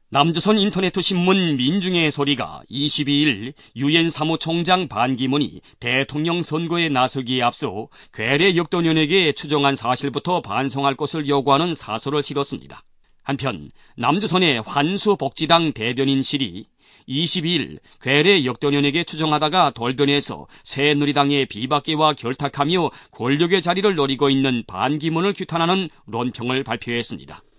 남조선 인터네트 신문 민중의 소리가 22일 유엔 사무총장 반기문이 대통령 선거에 나서기에 앞서 괴뢰 역도년에게 추정한 사실부터 반성할 것을 요구하는 사설을 실었습니다. 한편 남조선의 환수복지당 대변인실이 22일 괴뢰 역도년에게 추정하다가 돌변해서 새누리당의 비박계와 결탁하며 권력의 자리를 노리고 있는 반기문을 규탄하는論평을 발표했습니다.